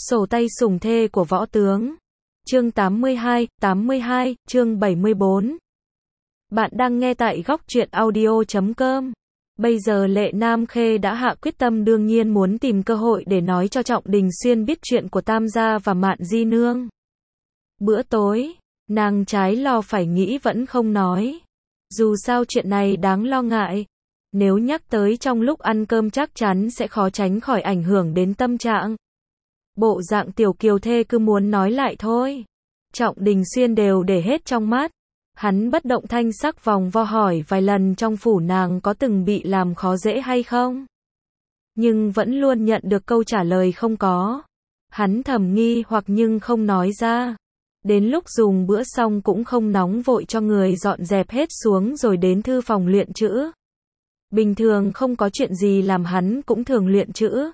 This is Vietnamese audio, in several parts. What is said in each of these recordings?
Sổ tay sủng thê của võ tướng. Chương 82, chương 74. Bạn đang nghe tại góc truyện audio.com. Bây giờ Lệ Nam Khê đã hạ quyết tâm đương nhiên muốn tìm cơ hội để nói cho Trọng Đình Xuyên biết chuyện của Tam gia và Mạn Di Nương. Bữa tối, nàng trái lo phải nghĩ vẫn không nói. Dù sao chuyện này đáng lo ngại. Nếu nhắc tới trong lúc ăn cơm chắc chắn sẽ khó tránh khỏi ảnh hưởng đến tâm trạng. Bộ dạng tiểu kiều thê cứ muốn nói lại thôi. Trọng Đình Xuyên đều để hết trong mắt. Hắn bất động thanh sắc vòng vo hỏi vài lần trong phủ nàng có từng bị làm khó dễ hay không. Nhưng vẫn luôn nhận được câu trả lời không có. Hắn thầm nghi hoặc nhưng không nói ra. Đến lúc dùng bữa xong cũng không nóng vội cho người dọn dẹp hết xuống rồi đến thư phòng luyện chữ. Bình thường không có chuyện gì làm hắn cũng thường luyện chữ.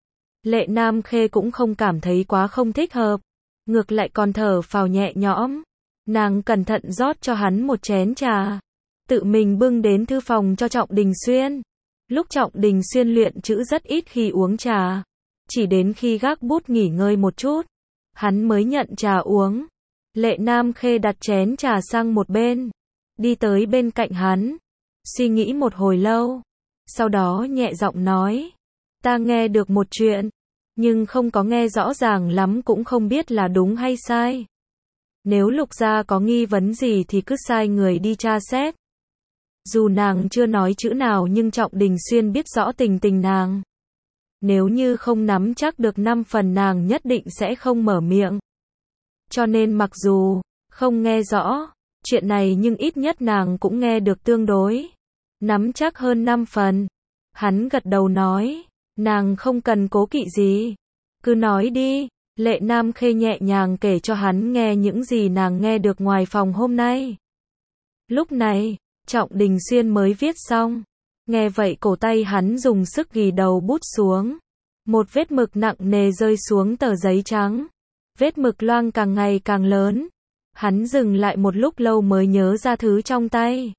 Lệ Nam Khê cũng không cảm thấy quá không thích hợp. Ngược lại còn thở phào nhẹ nhõm. Nàng cẩn thận rót cho hắn một chén trà. Tự mình bưng đến thư phòng cho Trọng Đình Xuyên. Lúc Trọng Đình Xuyên luyện chữ rất ít khi uống trà. Chỉ đến khi gác bút nghỉ ngơi một chút, hắn mới nhận trà uống. Lệ Nam Khê đặt chén trà sang một bên. Đi tới bên cạnh hắn. Suy nghĩ một hồi lâu. Sau đó nhẹ giọng nói. Ta nghe được một chuyện. Nhưng không có nghe rõ ràng lắm cũng không biết là đúng hay sai. Nếu Lục gia có nghi vấn gì thì cứ sai người đi tra xét. Dù nàng chưa nói chữ nào nhưng Trọng Đình Xuyên biết rõ tình tình nàng. Nếu như không nắm chắc được 5 phần nàng nhất định sẽ không mở miệng. Cho nên mặc dù không nghe rõ chuyện này nhưng ít nhất nàng cũng nghe được tương đối. Nắm chắc hơn 5 phần. Hắn gật đầu nói. Nàng không cần cố kỵ gì. Cứ nói đi. Lệ Nam Khê nhẹ nhàng kể cho hắn nghe những gì nàng nghe được ngoài phòng hôm nay. Lúc này, Trọng Đình Xuyên mới viết xong. Nghe vậy cổ tay hắn dùng sức ghi đầu bút xuống. Một vết mực nặng nề rơi xuống tờ giấy trắng. Vết mực loang càng ngày càng lớn. Hắn dừng lại một lúc lâu mới nhớ ra thứ trong tay.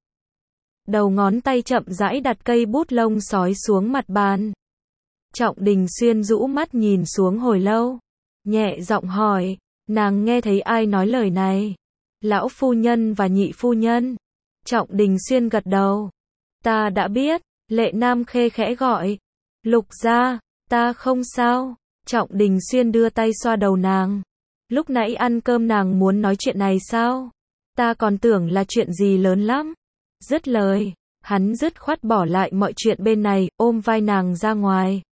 Đầu ngón tay chậm rãi đặt cây bút lông sói xuống mặt bàn. Trọng Đình Xuyên rũ mắt nhìn xuống hồi lâu. Nhẹ giọng hỏi, nàng nghe thấy ai nói lời này? Lão phu nhân và nhị phu nhân. Trọng Đình Xuyên gật đầu. Ta đã biết. Lệ Nam Khê khẽ gọi. Lục gia, ta không sao. Trọng Đình Xuyên đưa tay xoa đầu nàng. Lúc nãy ăn cơm nàng muốn nói chuyện này sao? Ta còn tưởng là chuyện gì lớn lắm. Dứt lời, hắn dứt khoát bỏ lại mọi chuyện bên này, ôm vai nàng ra ngoài.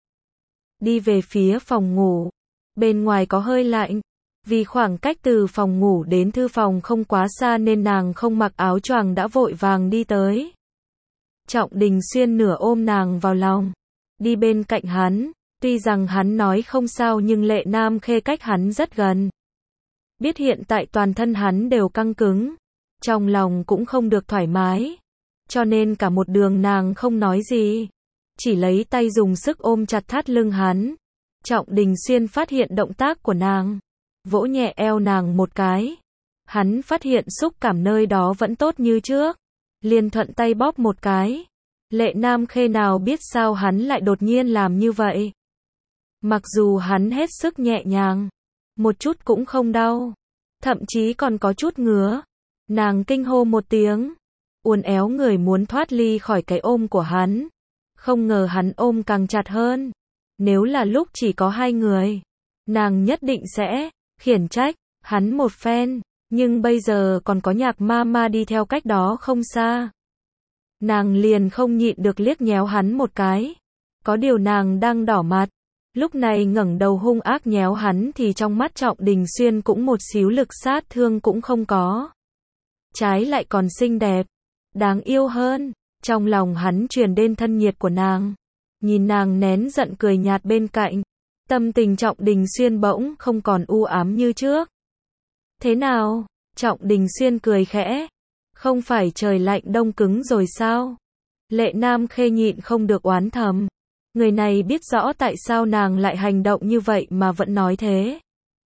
Đi về phía phòng ngủ. Bên ngoài có hơi lạnh. Vì khoảng cách từ phòng ngủ đến thư phòng không quá xa nên nàng không mặc áo choàng đã vội vàng đi tới. Trọng Đình Xuyên nửa ôm nàng vào lòng. Đi bên cạnh hắn. Tuy rằng hắn nói không sao nhưng Lệ Nam Khê cách hắn rất gần. Biết hiện tại toàn thân hắn đều căng cứng. Trong lòng cũng không được thoải mái. Cho nên cả một đường nàng không nói gì. Chỉ lấy tay dùng sức ôm chặt thắt lưng hắn. Trọng Đình Xuyên phát hiện động tác của nàng. Vỗ nhẹ eo nàng một cái. Hắn phát hiện xúc cảm nơi đó vẫn tốt như trước. Liền thuận tay bóp một cái. Lệ Nam Khê nào biết sao hắn lại đột nhiên làm như vậy. Mặc dù hắn hết sức nhẹ nhàng. Một chút cũng không đau. Thậm chí còn có chút ngứa. Nàng kinh hô một tiếng. Uốn éo người muốn thoát ly khỏi cái ôm của hắn. Không ngờ hắn ôm càng chặt hơn. Nếu là lúc chỉ có hai người, nàng nhất định sẽ khiển trách hắn một phen. Nhưng bây giờ còn có Nhạc Mama đi theo cách đó không xa. Nàng liền không nhịn được liếc nhéo hắn một cái. Có điều nàng đang đỏ mặt. Lúc này ngẩng đầu hung ác nhéo hắn thì trong mắt Trọng Đình Xuyên cũng một xíu lực sát thương cũng không có. Trái lại còn xinh đẹp, đáng yêu hơn. Trong lòng hắn truyền đến thân nhiệt của nàng. Nhìn nàng nén giận cười nhạt bên cạnh. Tâm tình Trọng Đình Xuyên bỗng không còn u ám như trước. Thế nào? Trọng Đình Xuyên cười khẽ. Không phải trời lạnh đông cứng rồi sao? Lệ Nam Khê nhịn không được oán thầm. Người này biết rõ tại sao nàng lại hành động như vậy mà vẫn nói thế.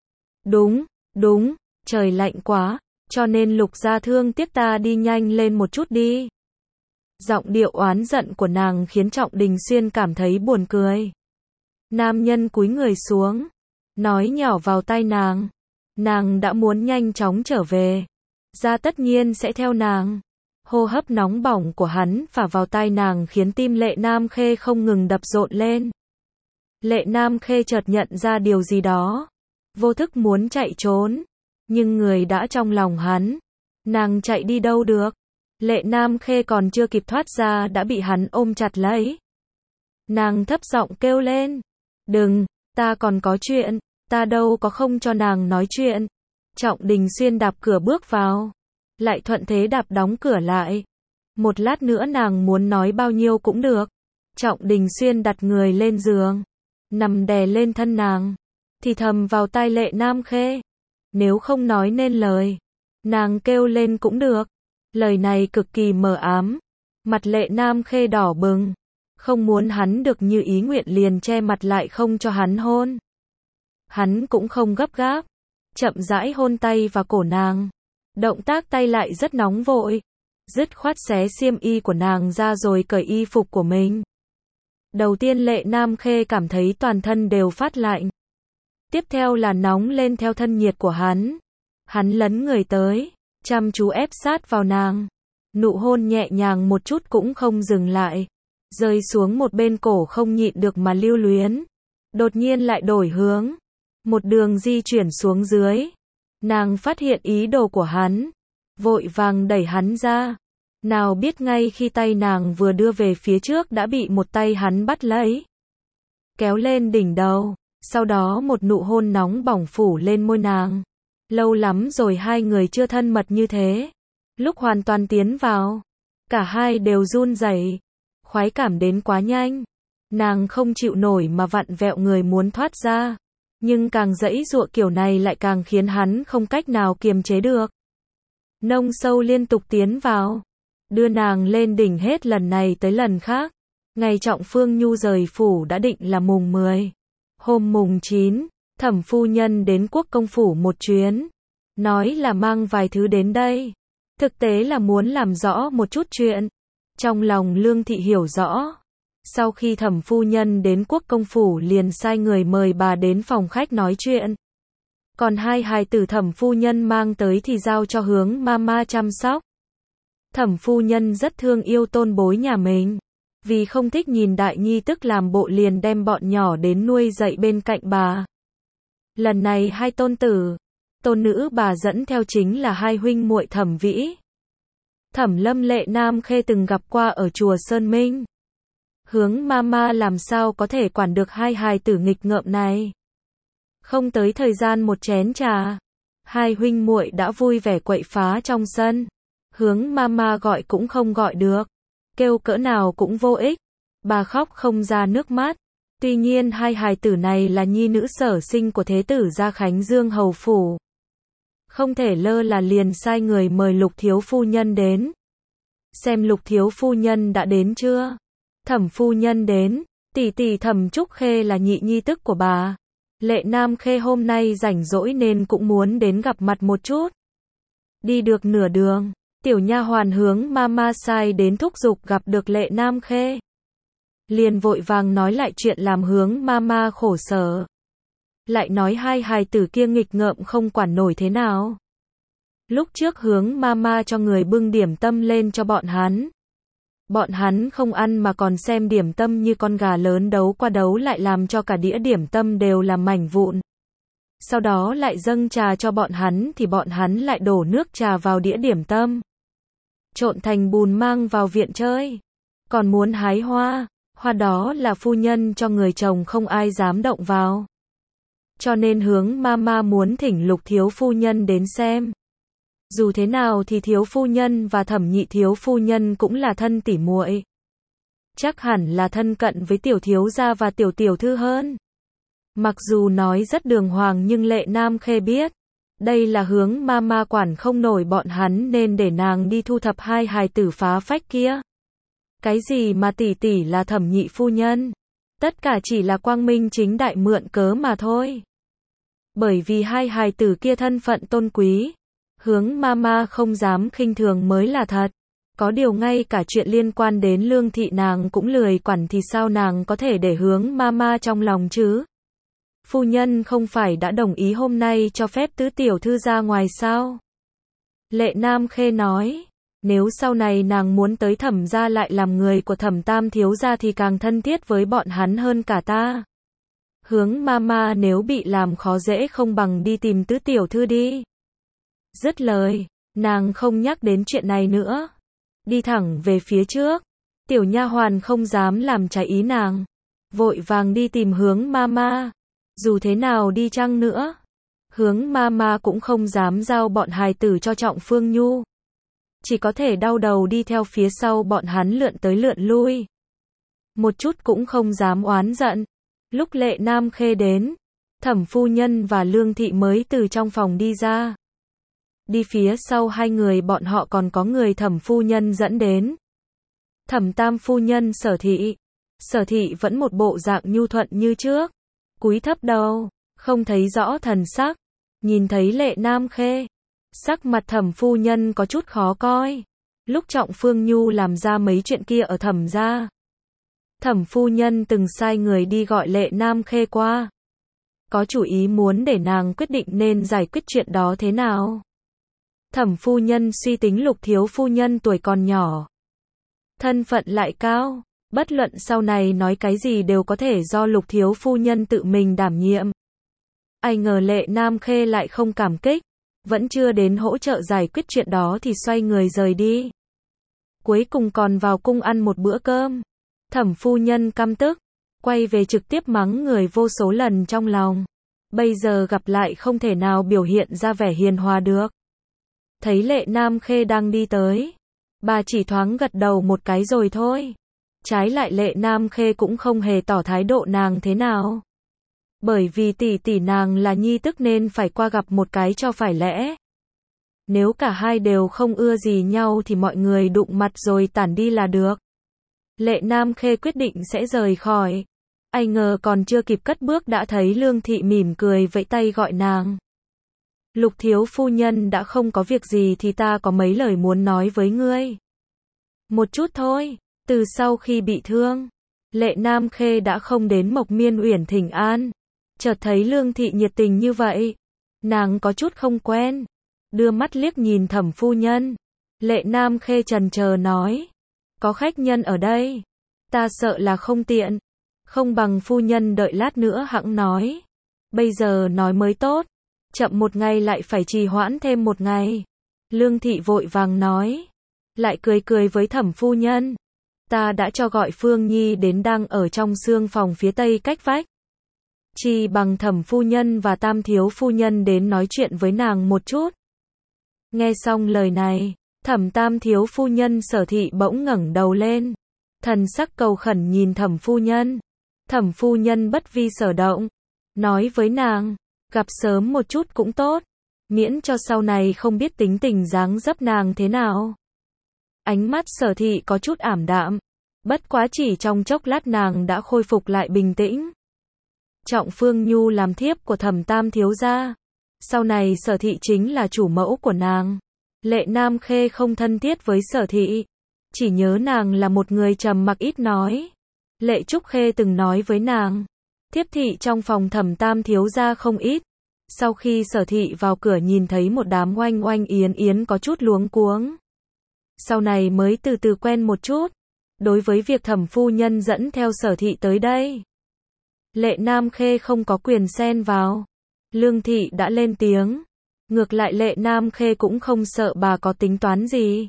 Đúng, trời lạnh quá, cho nên Lục gia thương tiếc ta đi nhanh lên một chút đi. Giọng điệu oán giận của nàng khiến Trọng Đình Xuyên cảm thấy buồn cười. Nam nhân cúi người xuống. nói nhỏ vào tai nàng. Nàng đã muốn nhanh chóng trở về. Ra tất nhiên sẽ theo nàng. Hô hấp nóng bỏng của hắn phả vào tai nàng khiến tim Lệ Nam Khê không ngừng đập rộn lên. Lệ Nam Khê chợt nhận ra điều gì đó. Vô thức muốn chạy trốn. Nhưng người đã trong lòng hắn. Nàng chạy đi đâu được. Lệ Nam Khê còn chưa kịp thoát ra đã bị hắn ôm chặt lấy. Nàng thấp giọng kêu lên. Đừng, ta còn có chuyện. Ta đâu có không cho nàng nói chuyện. Trọng Đình Xuyên đạp cửa bước vào. Lại thuận thế đạp đóng cửa lại. Một lát nữa nàng muốn nói bao nhiêu cũng được. Trọng Đình Xuyên đặt người lên giường. Nằm đè lên thân nàng. Thì thầm vào tai Lệ Nam Khê. Nếu không nói nên lời. Nàng kêu lên cũng được. Lời này cực kỳ mờ ám. Mặt Lệ Nam Khê đỏ bừng. Không muốn hắn được như ý nguyện liền che mặt lại không cho hắn hôn. Hắn cũng không gấp gáp. Chậm rãi hôn tay vào cổ nàng. Động tác tay lại rất nóng vội. Dứt khoát xé xiêm y của nàng ra rồi cởi y phục của mình. Đầu tiên Lệ Nam Khê cảm thấy toàn thân đều phát lạnh. Tiếp theo là nóng lên theo thân nhiệt của hắn. Hắn lấn người tới, chăm chú ép sát vào nàng. Nụ hôn nhẹ nhàng một chút cũng không dừng lại. Rơi xuống một bên cổ không nhịn được mà lưu luyến. Đột nhiên lại đổi hướng. Một đường di chuyển xuống dưới. Nàng phát hiện ý đồ của hắn. Vội vàng đẩy hắn ra. Nào biết ngay khi tay nàng vừa đưa về phía trước đã bị một tay hắn bắt lấy. Kéo lên đỉnh đầu. Sau đó một nụ hôn nóng bỏng phủ lên môi nàng. Lâu lắm rồi hai người chưa thân mật như thế. Lúc hoàn toàn tiến vào. Cả hai đều run rẩy. Khoái cảm đến quá nhanh. Nàng không chịu nổi mà vặn vẹo người muốn thoát ra. Nhưng càng giãy giụa kiểu này lại càng khiến hắn không cách nào kiềm chế được. Nông sâu liên tục tiến vào. Đưa nàng lên đỉnh hết lần này tới lần khác. Ngày Trọng Phương Nhu rời phủ đã định là mùng 10. Hôm mùng 9, Thẩm phu nhân đến Quốc công phủ một chuyến. Nói là mang vài thứ đến đây. Thực tế là muốn làm rõ một chút chuyện. Trong lòng Lương Thị hiểu rõ. Sau khi Thẩm phu nhân đến Quốc công phủ liền sai người mời bà đến phòng khách nói chuyện. Còn hai hài tử Thẩm phu nhân mang tới thì giao cho Hướng Mama chăm sóc. Thẩm phu nhân rất thương yêu tôn bối nhà mình. Vì không thích nhìn đại nhi tức làm bộ liền đem bọn nhỏ đến nuôi dạy bên cạnh bà. Lần này hai tôn tử, tôn nữ bà dẫn theo chính là hai huynh muội Thẩm Vĩ. Thẩm Lâm Lệ Nam Khê từng gặp qua ở chùa Sơn Minh. Hướng Mama làm sao có thể quản được hai hài tử nghịch ngợm này. Không tới thời gian một chén trà, hai huynh muội đã vui vẻ quậy phá trong sân. Hướng Mama gọi cũng không gọi được. Kêu cỡ nào cũng vô ích. Bà khóc không ra nước mắt. Tuy nhiên hai hài tử này là nhi nữ sở sinh của thế tử gia Khánh Dương hầu phủ. Không thể lơ là liền sai người mời Lục thiếu phu nhân đến. Xem Lục thiếu phu nhân đã đến chưa? Thẩm phu nhân đến. Tỷ tỷ Thẩm Trúc Khê là nhị nhi tức của bà. Lệ Nam Khê hôm nay rảnh rỗi nên cũng muốn đến gặp mặt một chút. Đi được nửa đường, tiểu nha hoàn Hướng Mama sai đến thúc giục gặp được Lệ Nam Khê. Liền vội vàng nói lại chuyện làm Hướng Mama khổ sở. Lại nói hai hài tử kia nghịch ngợm không quản nổi thế nào. Lúc trước Hướng Mama cho người bưng điểm tâm lên cho bọn hắn. Bọn hắn không ăn mà còn xem điểm tâm như con gà lớn đấu qua đấu lại làm cho cả đĩa điểm tâm đều là mảnh vụn. Sau đó lại dâng trà cho bọn hắn thì bọn hắn lại đổ nước trà vào đĩa điểm tâm. Trộn thành bùn mang vào viện chơi. Còn muốn hái hoa, hoa đó là phu nhân cho người chồng không ai dám động vào. Cho nên Hướng Mama muốn thỉnh Lục thiếu phu nhân đến xem. Dù thế nào thì thiếu phu nhân và Thẩm nhị thiếu phu nhân cũng là thân tỉ muội. Chắc hẳn là thân cận với tiểu thiếu gia và tiểu tiểu thư hơn. Mặc dù nói rất đường hoàng nhưng Lệ Nam Khê biết. Đây là Hướng Mama quản không nổi bọn hắn nên để nàng đi thu thập hai hài tử phá phách kia. Cái gì mà tỷ tỷ là Thẩm nhị phu nhân. Tất cả chỉ là quang minh chính đại mượn cớ mà thôi. Bởi vì hai hài tử kia thân phận tôn quý. Hướng Mama không dám khinh thường mới là thật. Có điều ngay cả chuyện liên quan đến Lương Thị nàng cũng lười quản thì sao nàng có thể để Hướng Mama trong lòng chứ. Phu nhân không phải đã đồng ý hôm nay cho phép tứ tiểu thư ra ngoài sao? Lệ Nam Khê nói, nếu sau này nàng muốn tới Thẩm gia lại làm người của Thẩm Tam thiếu gia thì càng thân thiết với bọn hắn hơn cả ta. Hướng mama nếu bị làm khó dễ không bằng đi tìm tứ tiểu thư đi. Dứt lời, nàng không nhắc đến chuyện này nữa, đi thẳng về phía trước. Tiểu nha hoàn không dám làm trái ý nàng, vội vàng đi tìm Hướng mama. Dù thế nào đi chăng nữa, Hướng mama cũng không dám giao bọn hài tử cho Trọng Phương Nhu, chỉ có thể đau đầu đi theo phía sau bọn hắn lượn tới lượn lui, một chút cũng không dám oán giận. Lúc Lệ Nam Khê đến, Thẩm phu nhân và Lương thị mới từ trong phòng đi ra. Đi phía sau hai người bọn họ còn có người Thẩm phu nhân dẫn đến. Thẩm Tam phu nhân Sở thị. Sở thị vẫn một bộ dạng nhu thuận như trước, cúi thấp đầu, không thấy rõ thần sắc. Nhìn thấy Lệ Nam Khê, sắc mặt Thẩm phu nhân có chút khó coi. Lúc Trọng Phương Nhu làm ra mấy chuyện kia ở Thẩm gia, Thẩm phu nhân từng sai người đi gọi Lệ Nam Khê qua, có chủ ý muốn để nàng quyết định nên giải quyết chuyện đó thế nào. Thẩm phu nhân suy tính Lục thiếu phu nhân tuổi còn nhỏ, thân phận lại cao, bất luận sau này nói cái gì đều có thể do Lục thiếu phu nhân tự mình đảm nhiệm. Ai ngờ Lệ Nam Khê lại không cảm kích, vẫn chưa đến hỗ trợ giải quyết chuyện đó thì xoay người rời đi. Cuối cùng còn vào cung ăn một bữa cơm. Thẩm phu nhân căm tức, quay về trực tiếp mắng người vô số lần trong lòng. Bây giờ gặp lại không thể nào biểu hiện ra vẻ hiền hòa được. Thấy Lệ Nam Khê đang đi tới, bà chỉ thoáng gật đầu một cái rồi thôi. Trái lại Lệ Nam Khê cũng không hề tỏ thái độ nàng thế nào. Bởi vì tỷ tỷ nàng là nhi tức nên phải qua gặp một cái cho phải lẽ. Nếu cả hai đều không ưa gì nhau thì mọi người đụng mặt rồi tản đi là được. Lệ Nam Khê quyết định sẽ rời khỏi. Ai ngờ còn chưa kịp cất bước đã thấy Lương thị mỉm cười vẫy tay gọi nàng. Lục thiếu phu nhân đã không có việc gì thì ta có mấy lời muốn nói với ngươi. Một chút thôi. Từ sau khi bị thương, Lệ Nam Khê đã không đến Mộc Miên Uyển thỉnh an. Chợt thấy Lương thị nhiệt tình như vậy, nàng có chút không quen, đưa mắt liếc nhìn Thẩm phu nhân. Lệ Nam Khê chần chờ nói, có khách nhân ở đây, ta sợ là không tiện, không bằng phu nhân đợi lát nữa hẵng nói. Bây giờ nói mới tốt, chậm một ngày lại phải trì hoãn thêm một ngày. Lương thị vội vàng nói, lại cười cười với Thẩm phu nhân, ta đã cho gọi Phương Nhi đến đang ở trong xương phòng phía tây cách vách. Chỉ bằng Thẩm phu nhân và Tam thiếu phu nhân đến nói chuyện với nàng một chút. Nghe xong lời này, Thẩm Tam thiếu phu nhân Sở thị bỗng ngẩng đầu lên, thần sắc cầu khẩn nhìn Thẩm phu nhân. Thẩm phu nhân bất vi sở động, nói với nàng, gặp sớm một chút cũng tốt, miễn cho sau này không biết tính tình dáng dấp nàng thế nào. Ánh mắt Sở thị có chút ảm đạm, bất quá chỉ trong chốc lát nàng đã khôi phục lại bình tĩnh. Trọng Phương Nhu làm thiếp của Thẩm Tam thiếu gia, sau này Sở thị chính là chủ mẫu của nàng. Lệ Nam Khê không thân thiết với Sở thị, chỉ nhớ nàng là một người trầm mặc ít nói. Lệ Trúc Khê từng nói với nàng, thiếp thị trong phòng Thẩm Tam thiếu gia không ít. Sau khi Sở thị vào cửa nhìn thấy một đám oanh oanh yến yến có chút luống cuống. Sau này mới từ từ quen một chút. Đối với việc Thẩm phu nhân dẫn theo Sở thị tới đây, Lệ Nam Khê không có quyền xen vào. Lương thị đã lên tiếng, ngược lại Lệ Nam Khê cũng không sợ bà có tính toán gì.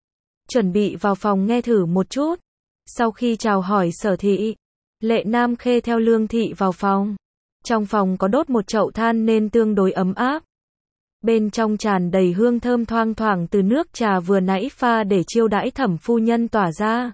Chuẩn bị vào phòng nghe thử một chút. Sau khi chào hỏi Sở thị, Lệ Nam Khê theo Lương thị vào phòng. Trong phòng có đốt một chậu than nên tương đối ấm áp. Bên trong tràn đầy hương thơm thoang thoảng từ nước trà vừa nãy pha để chiêu đãi Thẩm phu nhân tỏa ra.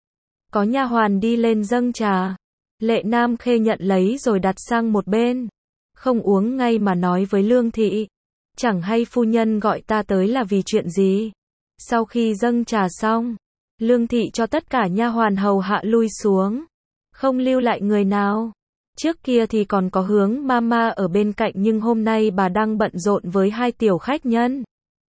Có nha hoàn đi lên dâng trà. Lệ Nam Khê nhận lấy rồi đặt sang một bên. Không uống ngay mà nói với Lương thị, chẳng hay phu nhân gọi ta tới là vì chuyện gì. Sau khi dâng trà xong, Lương thị cho tất cả nha hoàn hầu hạ lui xuống, không lưu lại người nào. Trước kia thì còn có Hướng mama ở bên cạnh nhưng hôm nay bà đang bận rộn với hai tiểu khách nhân,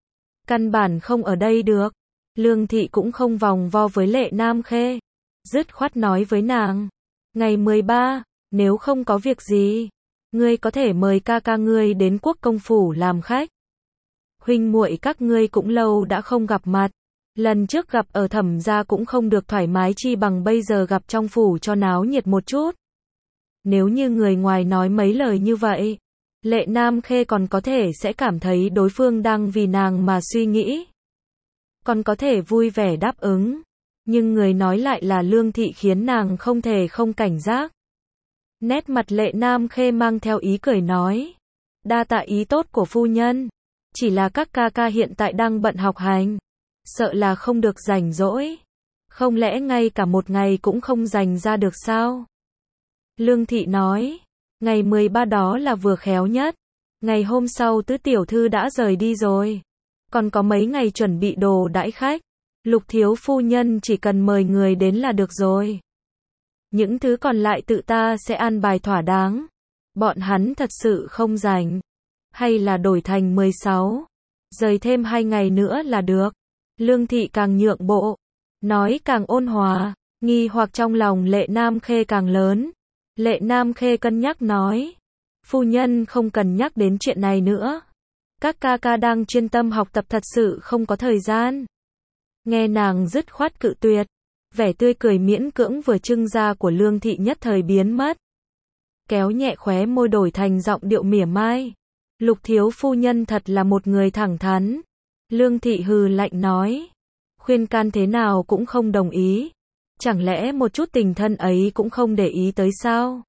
căn bản không ở đây được. Lương thị cũng không vòng vo với Lệ Nam Khê, dứt khoát nói với nàng, ngày 13, nếu không có việc gì, Ngươi có thể mời ca ca ngươi đến Quốc công phủ làm khách. Huynh muội các ngươi cũng lâu đã không gặp mặt. Lần trước gặp ở Thẩm gia cũng không được thoải mái chi bằng bây giờ gặp trong phủ cho náo nhiệt một chút. Nếu như người ngoài nói mấy lời như vậy, Lệ Nam Khê còn có thể sẽ cảm thấy đối phương đang vì nàng mà suy nghĩ. Còn có thể vui vẻ đáp ứng. Nhưng người nói lại là Lương Thị khiến nàng không thể không cảnh giác. Nét mặt Lệ Nam Khê mang theo ý cười nói. Đa tạ ý tốt của phu nhân. Chỉ là các ca ca hiện tại đang bận học hành. Sợ là không được rảnh rỗi. Không lẽ ngay cả một ngày cũng không dành ra được sao? Lương Thị nói. Ngày 13 đó là vừa khéo nhất. Ngày hôm sau tứ tiểu thư đã rời đi rồi. Còn có mấy ngày chuẩn bị đồ đãi khách. Lục thiếu phu nhân chỉ cần mời người đến là được rồi. Những thứ còn lại tự ta sẽ an bài thỏa đáng. Bọn hắn thật sự không rảnh. Hay là đổi thành 16. Rời thêm 2 ngày nữa là được. Lương Thị càng nhượng bộ. Nói càng ôn hòa. Nghi hoặc trong lòng Lệ Nam Khê càng lớn. Lệ Nam Khê cân nhắc nói. Phu nhân không cần nhắc đến chuyện này nữa. Các ca ca đang chuyên tâm học tập thật sự không có thời gian. Nghe nàng dứt khoát cự tuyệt. Vẻ tươi cười miễn cưỡng vừa trưng ra của Lương Thị nhất thời biến mất. Kéo nhẹ khóe môi đổi thành giọng điệu mỉa mai. Lục thiếu phu nhân thật là một người thẳng thắn. Lương Thị hừ lạnh nói. Khuyên can thế nào cũng không đồng ý. Chẳng lẽ một chút tình thân ấy cũng không để ý tới sao?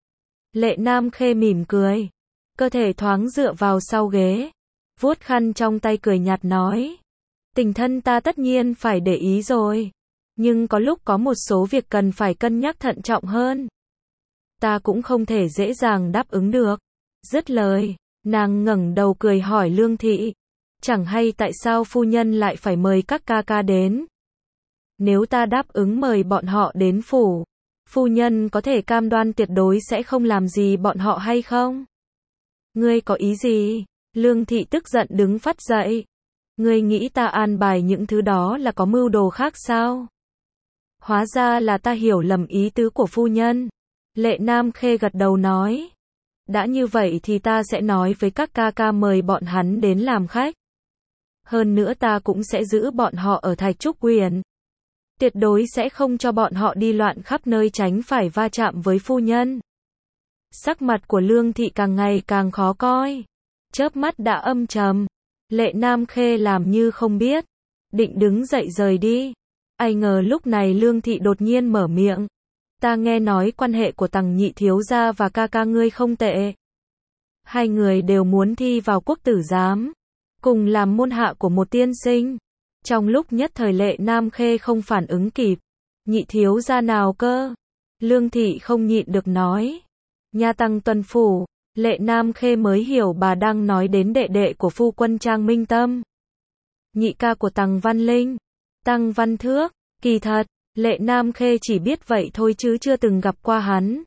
Lệ Nam Khê mỉm cười. Cơ thể thoáng dựa vào sau ghế. Vuốt khăn trong tay cười nhạt nói. Tình thân ta tất nhiên phải để ý rồi. Nhưng có lúc có một số việc cần phải cân nhắc thận trọng hơn. Ta cũng không thể dễ dàng đáp ứng được. Dứt lời, nàng ngẩng đầu cười hỏi Lương Thị. Chẳng hay tại sao phu nhân lại phải mời các ca ca đến? Nếu ta đáp ứng mời bọn họ đến phủ, phu nhân có thể cam đoan tuyệt đối sẽ không làm gì bọn họ hay không? Ngươi có ý gì? Lương Thị tức giận đứng phắt dậy. Ngươi nghĩ ta an bài những thứ đó là có mưu đồ khác sao? Hóa ra là ta hiểu lầm ý tứ của phu nhân. Lệ Nam Khê gật đầu nói. Đã như vậy thì ta sẽ nói với các ca ca mời bọn hắn đến làm khách. Hơn nữa ta cũng sẽ giữ bọn họ ở Thạch Trúc Uyển. Tuyệt đối sẽ không cho bọn họ đi loạn khắp nơi tránh phải va chạm với phu nhân. Sắc mặt của Lương Thị càng ngày càng khó coi. Chớp mắt đã âm trầm. Lệ Nam Khê làm như không biết. Định đứng dậy rời đi. Ai ngờ lúc này Lương Thị đột nhiên mở miệng. Ta nghe nói quan hệ của Tằng nhị thiếu gia và ca ca ngươi không tệ. Hai người đều muốn thi vào quốc tử giám. Cùng làm môn hạ của một tiên sinh. Trong lúc nhất thời Lệ Nam Khê không phản ứng kịp. Nhị thiếu gia nào cơ? Lương Thị không nhịn được nói. Nha Tăng tuần phủ. Lệ Nam Khê mới hiểu bà đang nói đến đệ đệ của phu quân Trang Minh Tâm. Nhị ca của Tằng Văn Linh. Tăng Văn Thước. Kỳ thật, Lệ Nam Khê chỉ biết vậy thôi chứ chưa từng gặp qua hắn.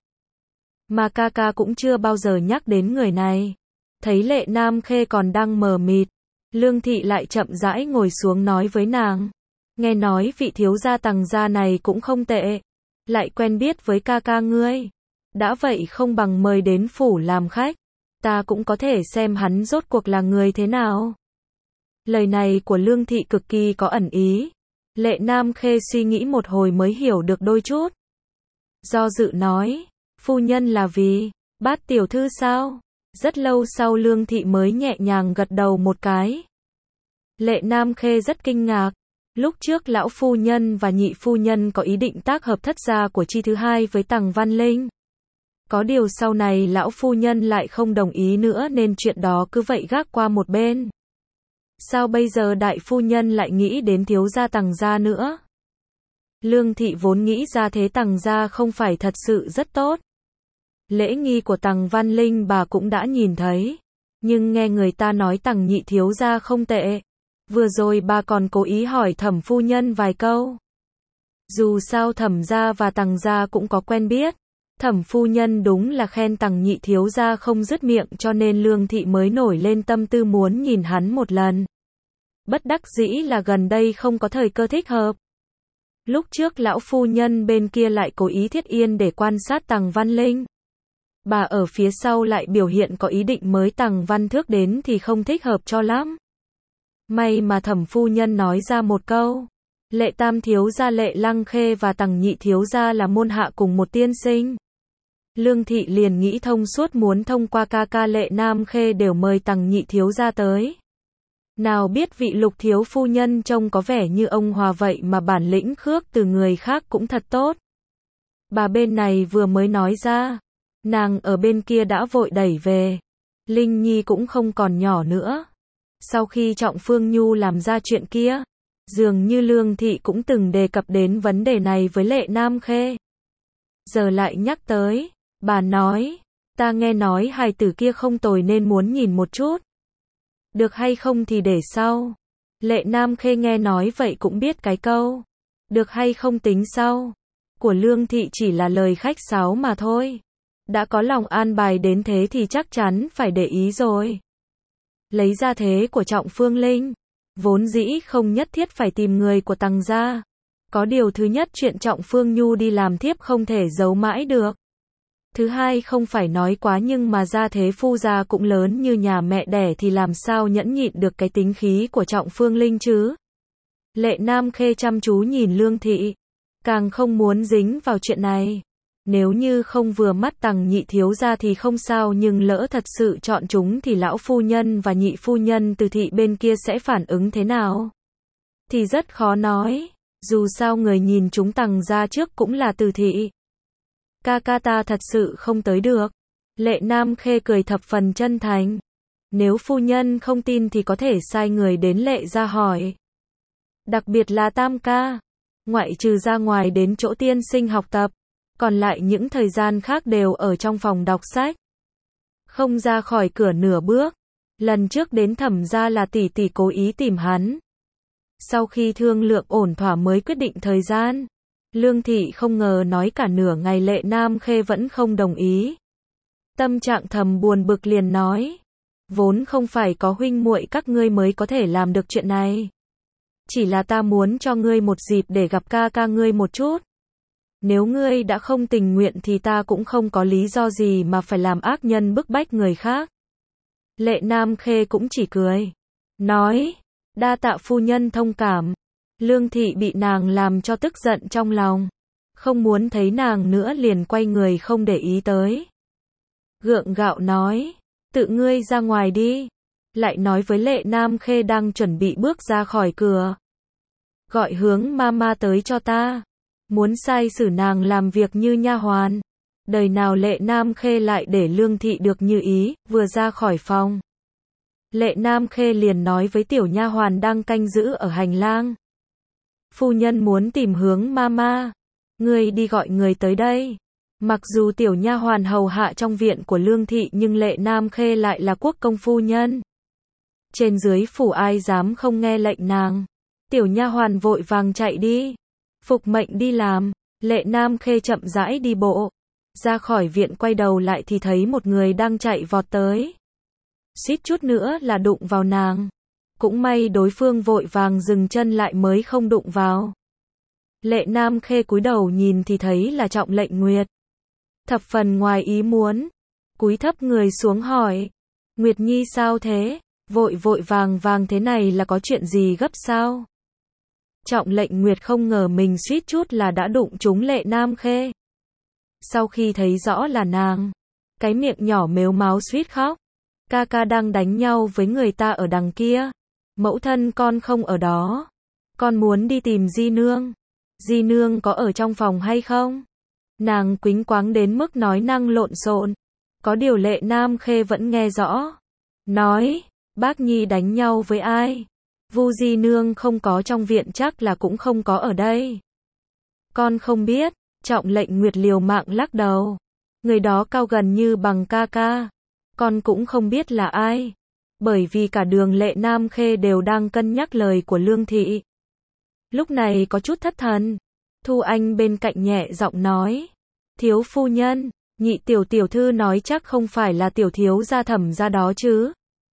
Mà ca ca cũng chưa bao giờ nhắc đến người này. Thấy Lệ Nam Khê còn đang mờ mịt. Lương Thị lại chậm rãi ngồi xuống nói với nàng. Nghe nói vị thiếu gia Tằng gia này cũng không tệ. Lại quen biết với ca ca ngươi. Đã vậy không bằng mời đến phủ làm khách. Ta cũng có thể xem hắn rốt cuộc là người thế nào. Lời này của Lương Thị cực kỳ có ẩn ý. Lệ Nam Khê suy nghĩ một hồi mới hiểu được đôi chút. Do dự nói. Phu nhân là vì Bát tiểu thư sao? Rất lâu sau Lương Thị mới nhẹ nhàng gật đầu một cái. Lệ Nam Khê rất kinh ngạc. Lúc trước lão phu nhân và nhị phu nhân có ý định tác hợp thất gia của chi thứ hai với Tằng Văn Linh. Có điều sau này lão phu nhân lại không đồng ý nữa nên chuyện đó cứ vậy gác qua một bên. Sao bây giờ đại phu nhân lại nghĩ đến thiếu gia Tằng gia nữa? Lương Thị vốn nghĩ ra thế Tằng gia không phải thật sự rất tốt. Lễ nghi của Tằng Văn Linh bà cũng đã nhìn thấy. Nhưng nghe người ta nói Tằng nhị thiếu gia không tệ. Vừa rồi bà còn cố ý hỏi Thẩm phu nhân vài câu. Dù sao Thẩm gia và Tằng gia cũng có quen biết. Thẩm phu nhân đúng là khen Tằng nhị thiếu gia không dứt miệng cho nên Lương Thị mới nổi lên tâm tư muốn nhìn hắn một lần. Bất đắc dĩ là gần đây không có thời cơ thích hợp. Lúc trước lão phu nhân bên kia lại cố ý thiết yên để quan sát Tằng Văn Linh. Bà ở phía sau lại biểu hiện có ý định mới Tằng Văn Thước đến thì không thích hợp cho lắm. May mà Thẩm phu nhân nói ra một câu. Lệ Tam thiếu gia Lệ Lăng Khê và Tằng nhị thiếu gia là môn hạ cùng một tiên sinh. Lương Thị liền nghĩ thông suốt, muốn thông qua ca ca Lệ Nam Khê đều mời Tằng nhị thiếu gia tới. Nào biết vị Lục thiếu phu nhân trông có vẻ như ông Hòa vậy mà bản lĩnh khước từ người khác cũng thật tốt. Bà bên này vừa mới nói ra, nàng ở bên kia đã vội đẩy về. Linh Nhi cũng không còn nhỏ nữa. Sau khi Trọng Phương Nhu làm ra chuyện kia, dường như Lương Thị cũng từng đề cập đến vấn đề này với Lệ Nam Khê. Giờ lại nhắc tới, bà nói, ta nghe nói hài tử kia không tồi nên muốn nhìn một chút. Được hay không thì để sau. Lệ Nam Khê nghe nói vậy cũng biết cái câu, được hay không tính sau, của Lương Thị chỉ là lời khách sáo mà thôi. Đã có lòng an bài đến thế thì chắc chắn phải để ý rồi. Lấy gia thế của Trọng Phương Linh, vốn dĩ không nhất thiết phải tìm người của Tằng gia. Có điều thứ nhất, chuyện Trọng Phương Nhu đi làm thiếp không thể giấu mãi được. Thứ hai, không phải nói quá nhưng mà gia thế Phu gia cũng lớn như nhà mẹ đẻ thì làm sao nhẫn nhịn được cái tính khí của Trọng Phương Linh chứ. Lệ Nam Khê chăm chú nhìn Lương Thị, càng không muốn dính vào chuyện này. Nếu như không vừa mắt Tằng nhị thiếu gia thì không sao, nhưng lỡ thật sự chọn chúng thì lão phu nhân và nhị phu nhân Từ thị bên kia sẽ phản ứng thế nào? Thì rất khó nói, dù sao người nhìn chúng Tằng gia trước cũng là Từ thị. Ca ca ta thật sự không tới được. Lệ Nam Khê cười thập phần chân thành. Nếu phu nhân không tin thì có thể sai người đến Lệ gia hỏi. Đặc biệt là Tam ca, ngoại trừ ra ngoài đến chỗ tiên sinh học tập, còn lại những thời gian khác đều ở trong phòng đọc sách, không ra khỏi cửa nửa bước. Lần trước đến Thẩm gia là tỷ tỷ cố ý tìm hắn. Sau khi thương lượng ổn thỏa mới quyết định thời gian. Lương Thị không ngờ nói cả nửa ngày Lệ Nam Khê vẫn không đồng ý. Tâm trạng thầm buồn bực liền nói, vốn không phải có huynh muội các ngươi mới có thể làm được chuyện này. Chỉ là ta muốn cho ngươi một dịp để gặp ca ca ngươi một chút. Nếu ngươi đã không tình nguyện thì ta cũng không có lý do gì mà phải làm ác nhân bức bách người khác. Lệ Nam Khê cũng chỉ cười, nói, đa tạ phu nhân thông cảm. Lương Thị bị nàng làm cho tức giận trong lòng, không muốn thấy nàng nữa liền quay người không để ý tới. Gượng gạo nói, tự ngươi ra ngoài đi. Lại nói với Lệ Nam Khê đang chuẩn bị bước ra khỏi cửa, gọi hướng mama tới cho ta. Muốn sai xử nàng làm việc như nha hoàn. Đời nào Lệ Nam Khê lại để Lương Thị được như ý. Vừa ra khỏi phòng, Lệ Nam Khê liền nói với tiểu nha hoàn đang canh giữ ở hành lang, phu nhân muốn tìm hướng mama, ngươi đi gọi người tới đây. Mặc dù tiểu nha hoàn hầu hạ trong viện của Lương Thị nhưng Lệ Nam Khê lại là quốc công phu nhân. Trên dưới phủ ai dám không nghe lệnh nàng. Tiểu nha hoàn vội vàng chạy đi, phục mệnh đi làm. Lệ Nam Khê chậm rãi đi bộ ra khỏi viện, quay đầu lại thì thấy một người đang chạy vọt tới, suýt chút nữa là đụng vào nàng. Cũng may đối phương vội vàng dừng chân lại mới không đụng vào. Lệ Nam Khê cúi đầu nhìn thì thấy là Trọng Lệnh Nguyệt. Thập phần ngoài ý muốn, cúi thấp người xuống hỏi, Nguyệt Nhi sao thế? Vội vội vàng vàng thế này là có chuyện gì gấp sao? Trọng Lệnh Nguyệt không ngờ mình suýt chút là đã đụng trúng Lệ Nam Khê. Sau khi thấy rõ là nàng, cái miệng nhỏ mếu máo suýt khóc. Ca ca đang đánh nhau với người ta ở đằng kia. Mẫu thân con không ở đó. Con muốn đi tìm Di Nương. Di Nương có ở trong phòng hay không? Nàng quĩnh quáng đến mức nói năng lộn xộn. Có điều Lệ Nam Khê vẫn nghe rõ. Nói, bác Nhi đánh nhau với ai? Vu Di Nương không có trong viện, chắc là cũng không có ở đây. Con không biết. Trọng Lệnh Nguyệt liều mạng lắc đầu. Người đó cao gần như bằng ca ca. Con cũng không biết là ai. Bởi vì cả đường Lệ Nam Khê đều đang cân nhắc lời của Lương Thị. Lúc này có chút thất thần. Thu Anh bên cạnh nhẹ giọng nói, thiếu phu nhân, nhị tiểu thư nói chắc không phải là tiểu thiếu gia Thẩm gia đó chứ?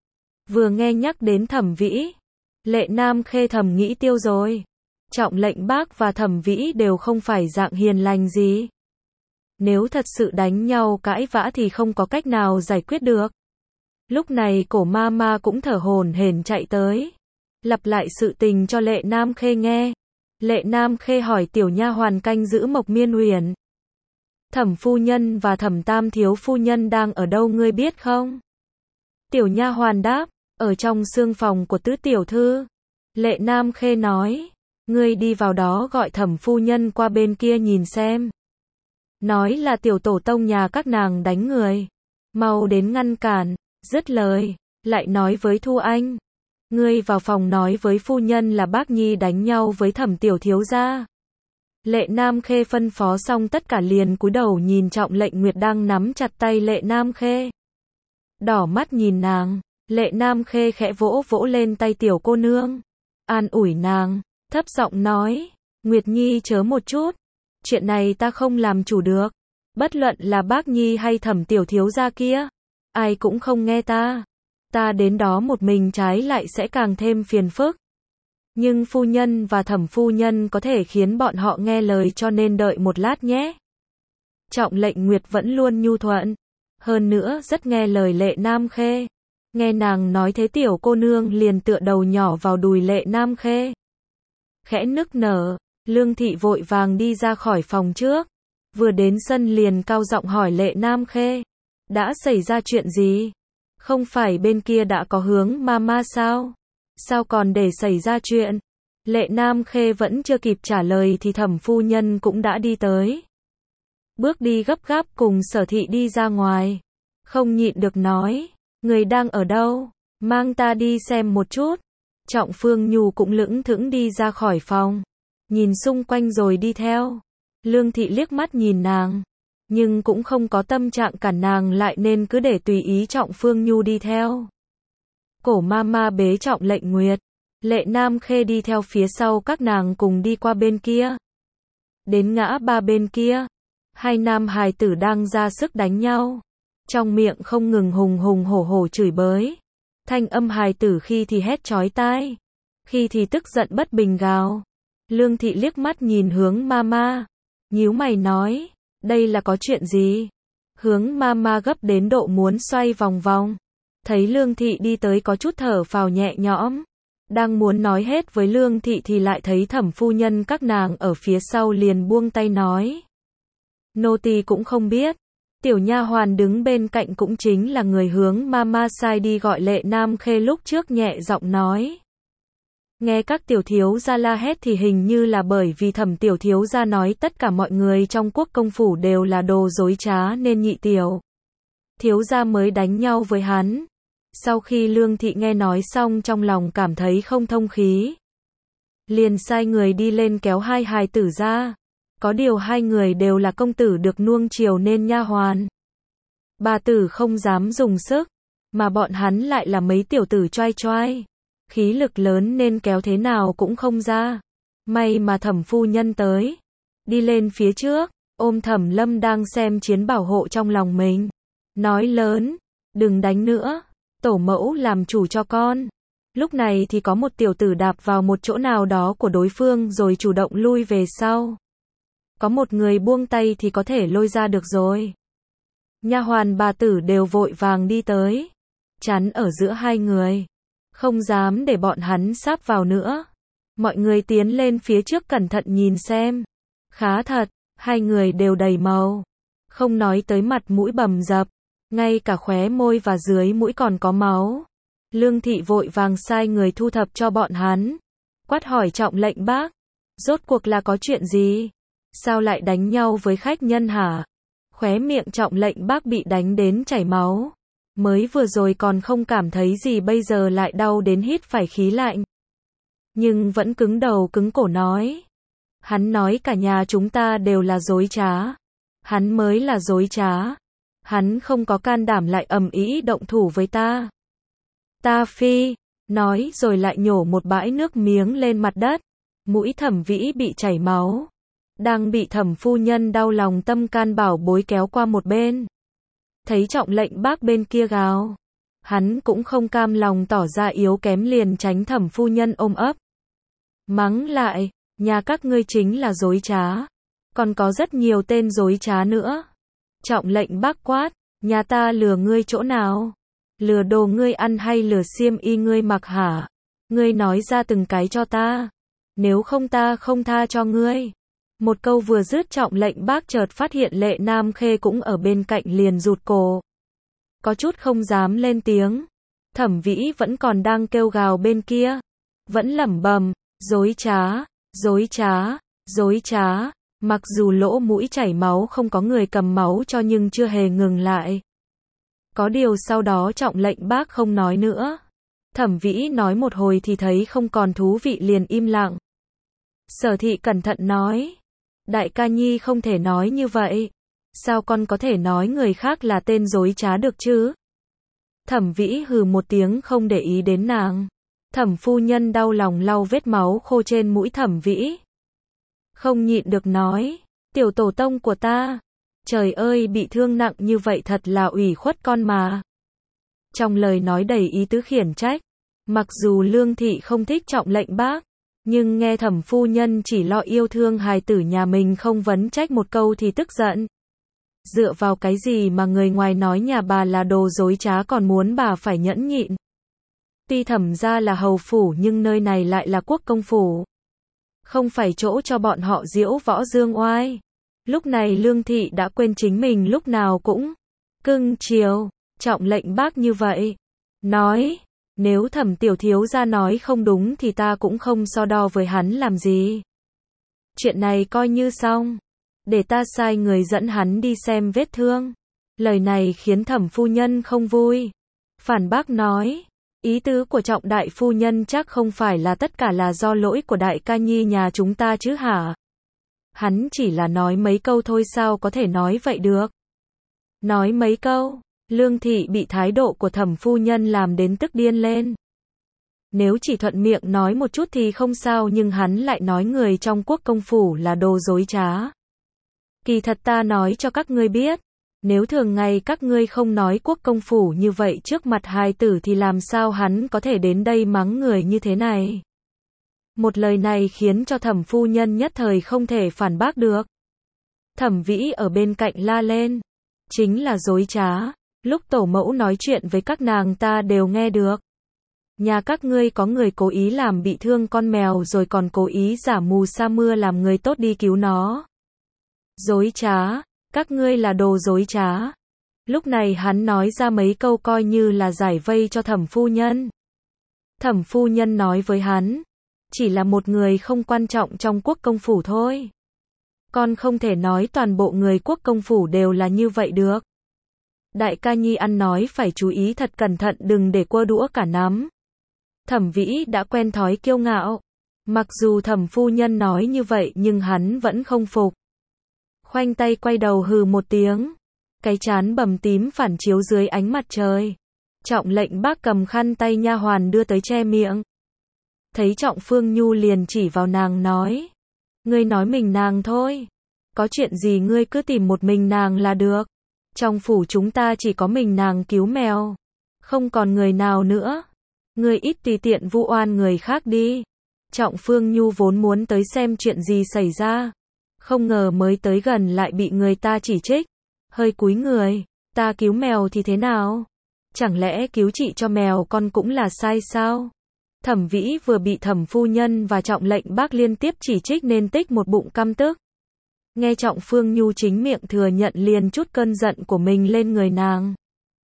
Vừa nghe nhắc đến Thẩm Vĩ, Lệ Nam Khê thầm nghĩ tiêu rồi. Trọng Lệnh Bác và Thẩm Vĩ đều không phải dạng hiền lành gì. Nếu thật sự đánh nhau cãi vã thì không có cách nào giải quyết được. Lúc này cổ Mama cũng thở hổn hển chạy tới, lặp lại sự tình cho Lệ Nam Khê nghe. Lệ Nam Khê hỏi tiểu nha hoàn canh giữ Mộc Miên Uyển. Thẩm phu nhân và Thẩm Tam thiếu phu nhân đang ở đâu ngươi biết không? Tiểu nha hoàn đáp, ở trong xương phòng của tứ tiểu thư. Lệ Nam Khê nói, ngươi đi vào đó gọi Thẩm phu nhân qua bên kia nhìn xem. Nói là tiểu tổ tông nhà các nàng đánh người. Mau đến ngăn cản. Dứt lời, lại nói với Thu Anh, ngươi vào phòng nói với phu nhân là bác nhi đánh nhau với Thẩm tiểu thiếu gia. Lệ Nam Khê phân phó xong tất cả liền cúi đầu nhìn Trọng Lệnh Nguyệt đang nắm chặt tay Lệ Nam Khê. Đỏ mắt nhìn nàng, Lệ Nam Khê khẽ vỗ vỗ lên tay tiểu cô nương, an ủi nàng, thấp giọng nói, Nguyệt Nhi chớ một chút, chuyện này ta không làm chủ được, bất luận là bác nhi hay Thẩm tiểu thiếu gia kia, ai cũng không nghe ta đến đó một mình trái lại sẽ càng thêm phiền phức. Nhưng phu nhân và Thẩm phu nhân có thể khiến bọn họ nghe lời cho nên đợi một lát nhé. Trọng Lệnh Nguyệt vẫn luôn nhu thuận, hơn nữa rất nghe lời Lệ Nam Khê. Nghe nàng nói thế tiểu cô nương liền tựa đầu nhỏ vào đùi Lệ Nam Khê. Khẽ nức nở, Lương Thị vội vàng đi ra khỏi phòng trước. Vừa đến sân liền cao giọng hỏi Lệ Nam Khê. Đã xảy ra chuyện gì? Không phải bên kia đã có hướng Mama sao? Sao còn để xảy ra chuyện? Lệ Nam Khê vẫn chưa kịp trả lời thì Thẩm phu nhân cũng đã đi tới. Bước đi gấp gáp cùng Sở Thị đi ra ngoài. Không nhịn được nói, người đang ở đâu? Mang ta đi xem một chút. Trọng Phương Nhu cũng lững thững đi ra khỏi phòng. Nhìn xung quanh rồi đi theo. Lương Thị liếc mắt nhìn nàng. Nhưng cũng không có tâm trạng cản nàng lại nên cứ để tùy ý Trọng Phương Nhu đi theo. Cổ Mama bế Trọng Lệnh Nguyệt. Lệ Nam Khê đi theo phía sau các nàng cùng đi qua bên kia. Đến ngã ba bên kia. Hai nam hài tử đang ra sức đánh nhau. Trong miệng không ngừng hùng hùng hổ hổ chửi bới. Thanh âm hài tử khi thì hét chói tai. Khi thì tức giận bất bình gào. Lương Thị liếc mắt nhìn hướng Mama. Nhíu mày nói. Đây là có chuyện gì? Hướng Mama gấp đến độ muốn xoay vòng vòng. Thấy Lương Thị đi tới có chút thở phào nhẹ nhõm. Đang muốn nói hết với Lương Thị thì lại thấy Thẩm phu nhân các nàng ở phía sau liền buông tay nói. Nô tỳ cũng không biết. Tiểu nha hoàn đứng bên cạnh cũng chính là người hướng Mama sai đi gọi Lệ Nam Khê lúc trước nhẹ giọng nói. Nghe các tiểu thiếu gia la hét thì hình như là bởi vì Thẩm tiểu thiếu gia nói tất cả mọi người trong quốc công phủ đều là đồ dối trá nên nhị tiểu thiếu gia mới đánh nhau với hắn. Sau khi Lương Thị nghe nói xong trong lòng cảm thấy không thông khí. Liền sai người đi lên kéo hai hài tử ra. Có điều hai người đều là công tử được nuông chiều nên nha hoàn. Bà tử không dám dùng sức. Mà bọn hắn lại là mấy tiểu tử choai choai. Khí lực lớn nên kéo thế nào cũng không ra. May mà Thẩm phu nhân tới. Đi lên phía trước. Ôm Thẩm Lâm đang xem chiến bảo hộ trong lòng mình. Nói lớn. Đừng đánh nữa. Tổ mẫu làm chủ cho con. Lúc này thì có một tiểu tử đạp vào một chỗ nào đó của đối phương rồi chủ động lui về sau. Có một người buông tay thì có thể lôi ra được rồi. Nha hoàn bà tử đều vội vàng đi tới. Chắn ở giữa hai người. Không dám để bọn hắn sáp vào nữa. Mọi người tiến lên phía trước cẩn thận nhìn xem. Khá thật, hai người đều đầy màu. Không nói tới mặt mũi bầm dập. Ngay cả khóe môi và dưới mũi còn có máu. Lương Thị vội vàng sai người thu thập cho bọn hắn. Quát hỏi Trọng Lệnh bác. Rốt cuộc là có chuyện gì? Sao lại đánh nhau với khách nhân hả? Khóe miệng Trọng Lệnh bác bị đánh đến chảy máu. Mới vừa rồi còn không cảm thấy gì bây giờ lại đau đến hít phải khí lạnh. Nhưng vẫn cứng đầu cứng cổ nói. Hắn nói cả nhà chúng ta đều là dối trá. Hắn mới là dối trá. Hắn không có can đảm lại ầm ĩ động thủ với ta. Ta phi, nói rồi lại nhổ một bãi nước miếng lên mặt đất. Mũi Thẩm Vĩ bị chảy máu. Đang bị Thẩm phu nhân đau lòng tâm can bảo bối kéo qua một bên. Thấy Trọng Lệnh bác bên kia gào. Hắn cũng không cam lòng tỏ ra yếu kém liền tránh Thẩm phu nhân ôm ấp. Mắng lại, nhà các ngươi chính là dối trá. Còn có rất nhiều tên dối trá nữa. Trọng lệnh bác quát, nhà ta lừa ngươi chỗ nào? Lừa đồ ngươi ăn hay lừa xiêm y ngươi mặc hả? Ngươi nói ra từng cái cho ta. Nếu không ta không tha cho ngươi. Một câu vừa dứt Trọng lệnh bác chợt phát hiện Lệ Nam Khê cũng ở bên cạnh liền rụt cổ. Có chút không dám lên tiếng. Thẩm Vĩ vẫn còn đang kêu gào bên kia. Vẫn lẩm bẩm, dối trá, dối trá, dối trá. Mặc dù lỗ mũi chảy máu không có người cầm máu cho nhưng chưa hề ngừng lại. Có điều sau đó Trọng lệnh bác không nói nữa. Thẩm Vĩ nói một hồi thì thấy không còn thú vị liền im lặng. Sở Thị cẩn thận nói. Đại ca nhi không thể nói như vậy. Sao con có thể nói người khác là tên dối trá được chứ? Thẩm Vĩ hừ một tiếng không để ý đến nàng. Thẩm phu nhân đau lòng lau vết máu khô trên mũi Thẩm Vĩ. Không nhịn được nói. Tiểu tổ tông của ta. Trời ơi bị thương nặng như vậy thật là ủy khuất con mà. Trong lời nói đầy ý tứ khiển trách. Mặc dù Lương Thị không thích Trọng lệnh bác. Nhưng nghe Thẩm phu nhân chỉ lo yêu thương hài tử nhà mình không vấn trách một câu thì tức giận. Dựa vào cái gì mà người ngoài nói nhà bà là đồ dối trá còn muốn bà phải nhẫn nhịn. Tuy Thẩm gia là hầu phủ nhưng nơi này lại là quốc công phủ. Không phải chỗ cho bọn họ diễu võ dương oai. Lúc này Lương Thị đã quên chính mình lúc nào cũng cưng chiều Trọng lệnh bác như vậy. Nói, nếu Thẩm tiểu thiếu gia nói không đúng thì ta cũng không so đo với hắn làm gì. Chuyện này coi như xong. Để ta sai người dẫn hắn đi xem vết thương. Lời này khiến Thẩm phu nhân không vui. Phản bác nói, ý tứ của Trọng đại phu nhân chắc không phải là tất cả là do lỗi của đại ca nhi nhà chúng ta chứ hả? Hắn chỉ là nói mấy câu thôi sao có thể nói vậy được? Nói mấy câu, Lương Thị bị thái độ của Thẩm phu nhân làm đến tức điên lên. Nếu chỉ thuận miệng nói một chút thì không sao nhưng hắn lại nói người trong quốc công phủ là đồ dối trá. Kỳ thật ta nói cho các ngươi biết, nếu thường ngày các ngươi không nói quốc công phủ như vậy trước mặt hài tử thì làm sao hắn có thể đến đây mắng người như thế này. Một lời này khiến cho Thẩm phu nhân nhất thời không thể phản bác được. Thẩm Vĩ ở bên cạnh la lên, chính là dối trá, lúc tổ mẫu nói chuyện với các nàng ta đều nghe được. Nhà các ngươi có người cố ý làm bị thương con mèo rồi còn cố ý giả mù sa mưa làm người tốt đi cứu nó. Dối trá, các ngươi là đồ dối trá. Lúc này hắn nói ra mấy câu coi như là giải vây cho Thẩm phu nhân. Thẩm phu nhân nói với hắn, chỉ là một người không quan trọng trong quốc công phủ thôi. Con không thể nói toàn bộ người quốc công phủ đều là như vậy được. Đại ca nhi ăn nói phải chú ý thật cẩn thận đừng để quơ đũa cả nắm. Thẩm Vĩ đã quen thói kiêu ngạo. Mặc dù Thẩm phu nhân nói như vậy nhưng hắn vẫn không phục. Khoanh tay quay đầu hừ một tiếng. Cái trán bầm tím phản chiếu dưới ánh mặt trời. Trọng lệnh bác cầm khăn tay nha hoàn đưa tới che miệng. Thấy Trọng Phương Nhu liền chỉ vào nàng nói. Ngươi nói mình nàng thôi. Có chuyện gì ngươi cứ tìm một mình nàng là được. Trong phủ chúng ta chỉ có mình nàng cứu mèo. Không còn người nào nữa. Ngươi ít tùy tiện vu oan người khác đi. Trọng Phương Nhu vốn muốn tới xem chuyện gì xảy ra. Không ngờ mới tới gần lại bị người ta chỉ trích. Hơi cúi người. Ta cứu mèo thì thế nào? Chẳng lẽ cứu trị cho mèo con cũng là sai sao? Thẩm Vĩ vừa bị Thẩm phu nhân và Trọng lệnh bác liên tiếp chỉ trích nên tích một bụng căm tức. Nghe Trọng Phương Nhu chính miệng thừa nhận liền chút cơn giận của mình lên người nàng.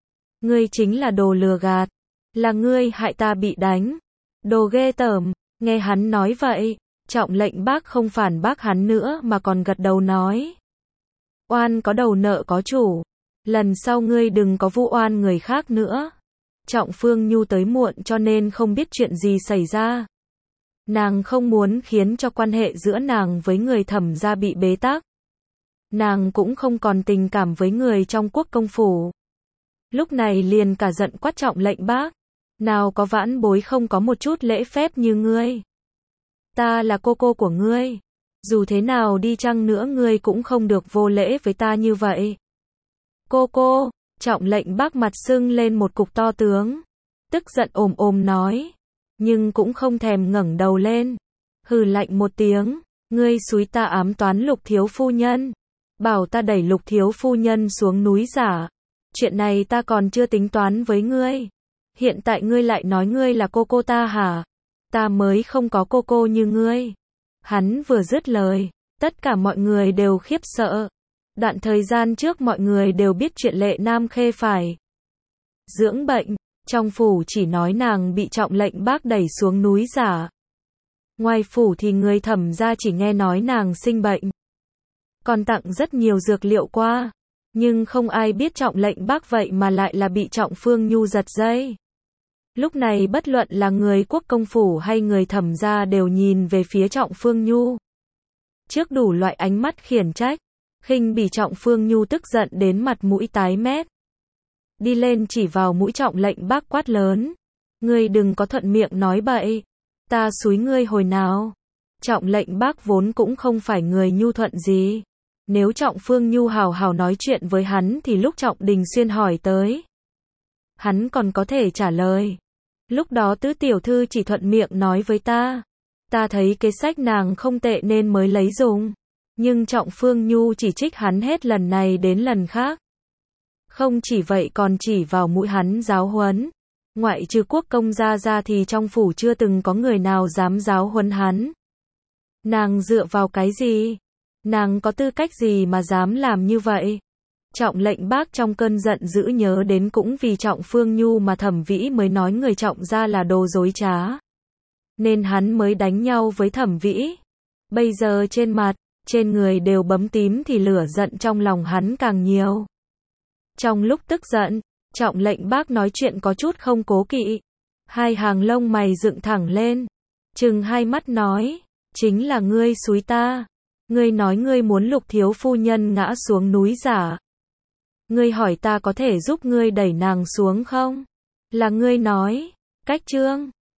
Ngươi chính là đồ lừa gạt. Là ngươi hại ta bị đánh. Đồ ghê tởm. Nghe hắn nói vậy, Trọng lệnh bác không phản bác hắn nữa mà còn gật đầu nói. Oan có đầu nợ có chủ. Lần sau ngươi đừng có vu oan người khác nữa. Trọng Phương Nhu tới muộn cho nên không biết chuyện gì xảy ra. Nàng không muốn khiến cho quan hệ giữa nàng với người Thẩm gia bị bế tắc. Nàng cũng không còn tình cảm với người trong quốc công phủ. Lúc này liền cả giận quát Trọng lệnh bác. Nào có vãn bối không có một chút lễ phép như ngươi. Ta là cô của ngươi. Dù thế nào đi chăng nữa ngươi cũng không được vô lễ với ta như vậy. Cô, Trọng lệnh bác mặt sưng lên một cục to tướng. Tức giận ồm nói. Nhưng cũng không thèm ngẩng đầu lên. Hừ lạnh một tiếng. Ngươi xúi ta ám toán Lục thiếu phu nhân. bảo ta đẩy Lục thiếu phu nhân xuống núi giả. Chuyện này ta còn chưa tính toán với ngươi. Hiện tại ngươi lại nói ngươi là cô ta hả? Ta mới không có cô như ngươi. Hắn vừa dứt lời, tất cả mọi người đều khiếp sợ. Đoạn thời gian trước mọi người đều biết chuyện Lệ Nam Khê phải dưỡng bệnh, trong phủ chỉ nói nàng bị Trọng Lệnh Bác đẩy xuống núi giả. Ngoài phủ thì người Thẩm gia chỉ nghe nói nàng sinh bệnh, còn tặng rất nhiều dược liệu qua, nhưng không ai biết Trọng Lệnh Bác vậy mà lại là bị Trọng Phương Nhu giật dây. Lúc này bất luận là người Quốc công phủ hay người Thẩm gia đều nhìn về phía Trọng Phương Nhu. Trước đủ loại ánh mắt khiển trách, khinh bỉ, Trọng Phương Nhu tức giận đến mặt mũi tái mét. Đi lên chỉ vào mũi Trọng Lệnh Bác quát lớn. Ngươi đừng có thuận miệng nói bậy. Ta xúi ngươi hồi nào? Trọng Lệnh Bác vốn cũng không phải người nhu thuận gì. Nếu Trọng Phương Nhu hào hào nói chuyện với hắn thì lúc Trọng Đình Xuyên hỏi tới, hắn còn có thể trả lời. Lúc đó tứ tiểu thư chỉ thuận miệng nói với ta. Ta thấy kế sách nàng không tệ nên mới lấy dùng. Nhưng Trọng Phương Nhu chỉ trích hắn hết lần này đến lần khác. Không chỉ vậy còn chỉ vào mũi hắn giáo huấn. Ngoại trừ Quốc công gia ra thì trong phủ chưa từng có người nào dám giáo huấn hắn. Nàng dựa vào cái gì? Nàng có tư cách gì mà dám làm như vậy? Trọng Lệnh Bác trong cơn giận dữ nhớ đến cũng vì Trọng Phương Nhu mà Thẩm Vĩ mới nói người Trọng gia là đồ dối trá, nên hắn mới đánh nhau với Thẩm Vĩ. Bây giờ trên mặt, trên người đều bấm tím thì lửa giận trong lòng hắn càng nhiều. Trong lúc tức giận, Trọng Lệnh Bác nói chuyện có chút không cố kỵ. Hai hàng lông mày dựng thẳng lên, trừng hai mắt nói, chính là ngươi xúi ta. Ngươi nói ngươi muốn Lục thiếu phu nhân ngã xuống núi giả. Ngươi hỏi ta có thể giúp ngươi đẩy nàng xuống không? Là ngươi nói. Cách chương